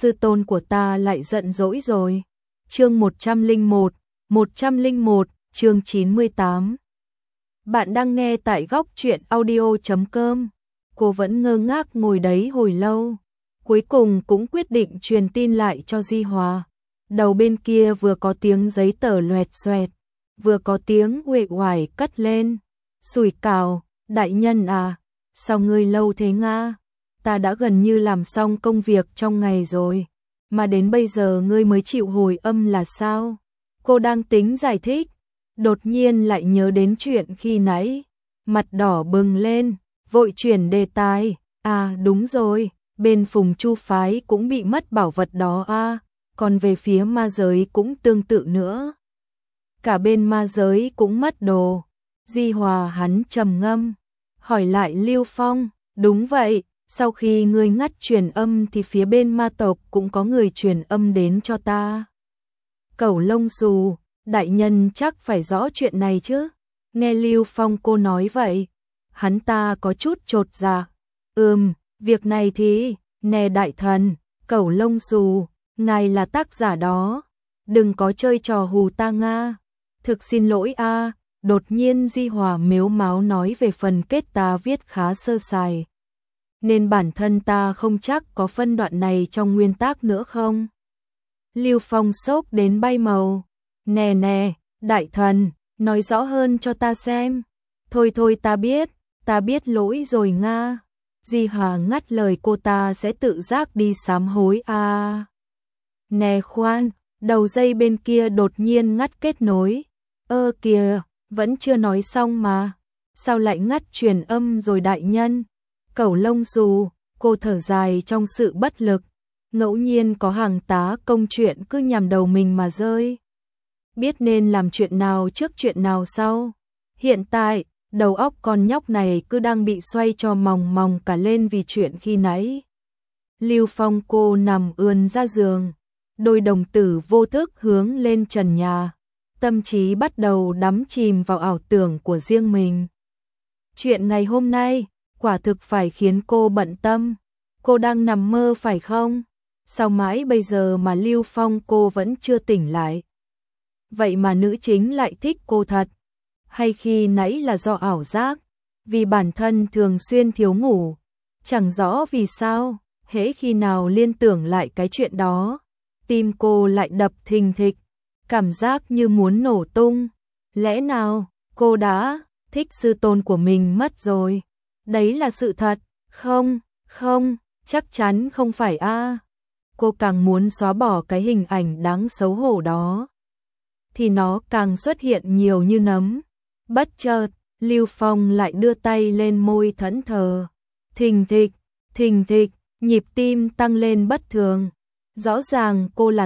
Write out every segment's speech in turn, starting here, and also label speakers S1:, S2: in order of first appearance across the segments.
S1: sư tôn của ta lại giận dỗi rồi. Chương 101, chương 98. Bạn đang nghe tại góc truyện audio.com. Cô vẫn ngơ ngác ngồi đấy hồi lâu, cuối cùng cũng quyết định truyền tin lại cho Di Hòa. Đầu bên kia vừa có tiếng giấy tờ loẹt xoẹt, vừa có tiếng uể oải cất lên. Sủi cảo, đại nhân à, sao ngươi lâu thế nga? Ta đã gần như làm xong công việc trong ngày rồi, mà đến bây giờ ngươi mới chịu hồi âm là sao? Cô đang tính giải thích, đột nhiên lại nhớ đến chuyện khi nãy, mặt đỏ bừng lên, vội chuyển đề tài. À đúng rồi, bên Phùng Chu phái cũng bị mất bảo vật đó à, còn về phía ma giới cũng tương tự nữa. Cả bên ma giới cũng mất đồ. Di Hòa hắn trầm ngâm, hỏi lại Lưu Phong, đúng vậy, sau khi ngươi ngắt truyền âm thì phía bên ma tộc cũng có người truyền âm đến cho ta. Cẩu lông xù, đại nhân chắc phải rõ chuyện này chứ. Nghe Lưu Phong cô nói vậy, hắn ta có chút chột dạ. Việc này thì, nè đại thần, cẩu lông xù, ngài là tác giả đó, đừng có chơi trò hù ta nga. Thực xin lỗi a. Đột nhiên Di Hòa mếu máo nói về phần kết ta viết khá sơ sài, nên bản thân ta không chắc có phân đoạn này trong nguyên tác nữa không. Lưu Phong sốc đến bay màu, nè, đại thần, nói rõ hơn cho ta xem. Thôi ta biết lỗi rồi nga. Di Hòa ngắt lời cô ta sẽ tự giác đi sám hối à. Nè khoan, đầu dây bên kia đột nhiên ngắt kết nối. Kìa, vẫn chưa nói xong mà, sao lại ngắt truyền âm rồi đại nhân? Cẩu lông xù, cô thở dài trong sự bất lực, ngẫu nhiên có hàng tá công chuyện cứ nhằm đầu mình mà rơi. Biết nên làm chuyện nào trước chuyện nào sau. Hiện tại, đầu óc con nhóc này cứ đang bị xoay cho mòng mòng cả lên vì chuyện khi nãy. Lưu Phong cô nằm ườn ra giường, đôi đồng tử vô thức hướng lên trần nhà. Tâm trí bắt đầu đắm chìm vào ảo tưởng của riêng mình. Chuyện ngày hôm nay, quả thực phải khiến cô bận tâm. Cô đang nằm mơ phải không? Sao mãi bây giờ mà Lưu Phong cô vẫn chưa tỉnh lại? Vậy mà nữ chính lại thích cô thật? Hay khi nãy là do ảo giác? Vì bản thân thường xuyên thiếu ngủ. Chẳng rõ vì sao, hễ khi nào liên tưởng lại cái chuyện đó, tim cô lại đập thình thịch. Cảm giác như muốn nổ tung. Lẽ nào cô đã thích sư tôn của mình mất rồi? Đấy là sự thật. Không, chắc chắn không phải a. Cô càng muốn xóa bỏ cái hình ảnh đáng xấu hổ đó, thì nó càng xuất hiện nhiều như nấm. Bất chợt, Lưu Phong lại đưa tay lên môi thẫn thờ. Thình thịch, nhịp tim tăng lên bất thường. Rõ ràng cô là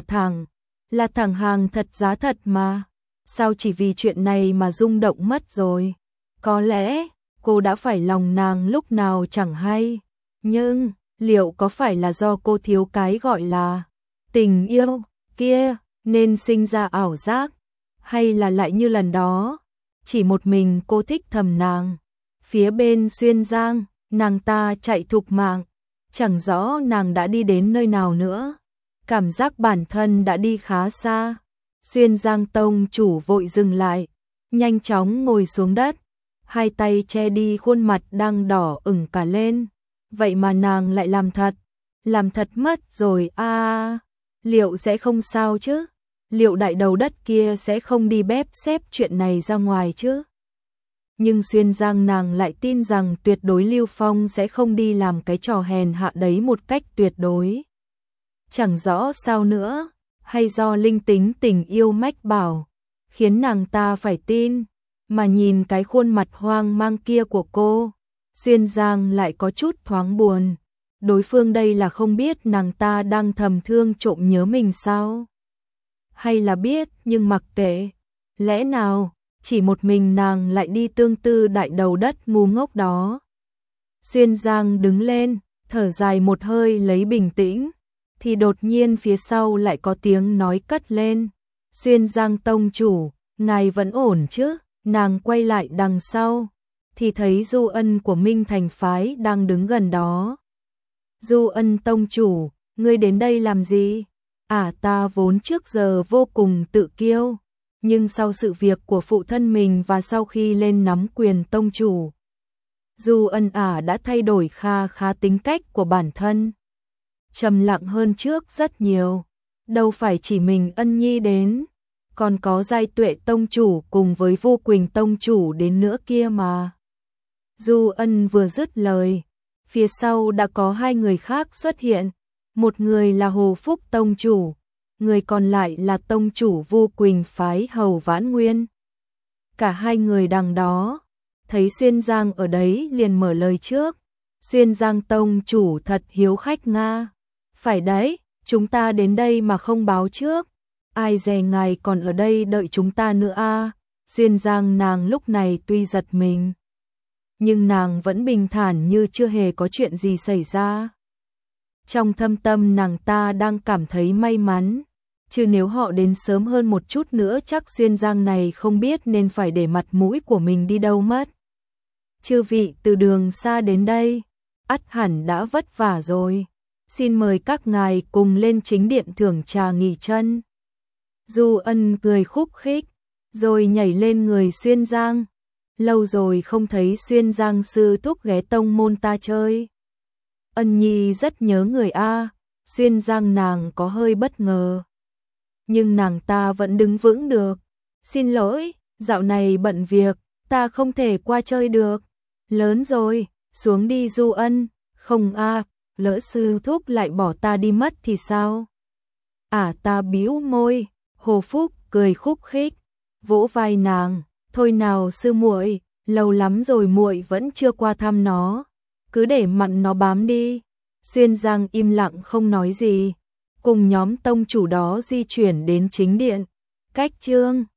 S1: thẳng hàng thật giá thật mà. Sao chỉ vì chuyện này mà rung động mất rồi? Có lẽ cô đã phải lòng nàng lúc nào chẳng hay. Nhưng liệu có phải là do cô thiếu cái gọi là tình yêu kia nên sinh ra ảo giác? Hay là lại như lần đó, chỉ một mình cô thích thầm nàng? Phía bên Xuyên Giang, nàng ta chạy thục mạng, chẳng rõ nàng đã đi đến nơi nào nữa. Cảm giác bản thân đã đi khá xa. Xuyên Giang tông chủ vội dừng lại, nhanh chóng ngồi xuống đất, hai tay che đi khuôn mặt đang đỏ ửng cả lên. Vậy mà nàng lại làm thật mất rồi à. Liệu sẽ không sao chứ? Liệu đại đầu đất kia sẽ không đi bếp xếp chuyện này ra ngoài chứ? Nhưng Xuyên Giang nàng lại tin rằng tuyệt đối Lưu Phong sẽ không đi làm cái trò hèn hạ đấy một cách tuyệt đối. Chẳng rõ sao nữa, hay do linh tính tình yêu mách bảo, khiến nàng ta phải tin, mà nhìn cái khuôn mặt hoang mang kia của cô, Xuyên Giang lại có chút thoáng buồn. Đối phương đây là không biết nàng ta đang thầm thương trộm nhớ mình sao? Hay là biết nhưng mặc kệ? Lẽ nào chỉ một mình nàng lại đi tương tư đại đầu đất ngu ngốc đó? Xuyên Giang đứng lên, thở dài một hơi lấy bình tĩnh, thì đột nhiên phía sau lại có tiếng nói cất lên. Xuyên Giang tông chủ, ngài vẫn ổn chứ? Nàng quay lại đằng sau, thì thấy Du Ân của Minh Thành phái đang đứng gần đó. Du Ân tông chủ, Ngươi đến đây làm gì? Ta vốn trước giờ vô cùng tự kiêu, nhưng sau sự việc của phụ thân mình và sau khi lên nắm quyền tông chủ, Du Ân đã thay đổi khá tính cách của bản thân, trầm lặng hơn trước rất nhiều. Đâu phải chỉ mình Ân Nhi đến, còn có Giai Tuệ tông chủ cùng với Vô Quỳnh tông chủ đến nữa kia mà. Du Ân vừa dứt lời, phía sau đã có hai người khác xuất hiện, một người là Hồ Phúc tông chủ, người còn lại là tông chủ Vô Quỳnh phái Hầu Vãn Nguyên. Cả hai người đằng đó, thấy Xuyên Giang ở đấy liền mở lời trước. Xuyên Giang tông chủ thật hiếu khách nga. Phải đấy, chúng ta đến đây mà không báo trước. Ai dè ngài còn ở đây đợi chúng ta nữa a. Xuyên Giang nàng lúc này tuy giật mình, nhưng nàng vẫn bình thản như chưa hề có chuyện gì xảy ra. Trong thâm tâm nàng ta đang cảm thấy may mắn, chứ nếu họ đến sớm hơn một chút nữa chắc Xuyên Giang này không biết nên phải để mặt mũi của mình đi đâu mất. Chư vị từ đường xa đến đây, ắt hẳn đã vất vả rồi. Xin mời các ngài cùng lên chính điện thưởng trà nghỉ chân. Du Ân cười khúc khích, rồi nhảy lên người Xuyên Giang. Lâu rồi không thấy Xuyên Giang sư thúc ghé tông môn ta chơi. Ân Nhi rất nhớ người a. Xuyên Giang nàng có hơi bất ngờ, nhưng nàng ta vẫn đứng vững được. Xin lỗi, dạo này bận việc, ta không thể qua chơi được. Lớn rồi, xuống đi Du Ân. Không lỡ sư thúc lại bỏ ta đi mất thì sao? Ta bĩu môi. Hồ Phúc cười khúc khích, vỗ vai nàng. Thôi nào sư muội, lâu lắm rồi muội vẫn chưa qua thăm nó, cứ để mặn nó bám đi. Xuyên Giang im lặng không nói gì, cùng nhóm tông chủ đó di chuyển đến chính điện. Cách chương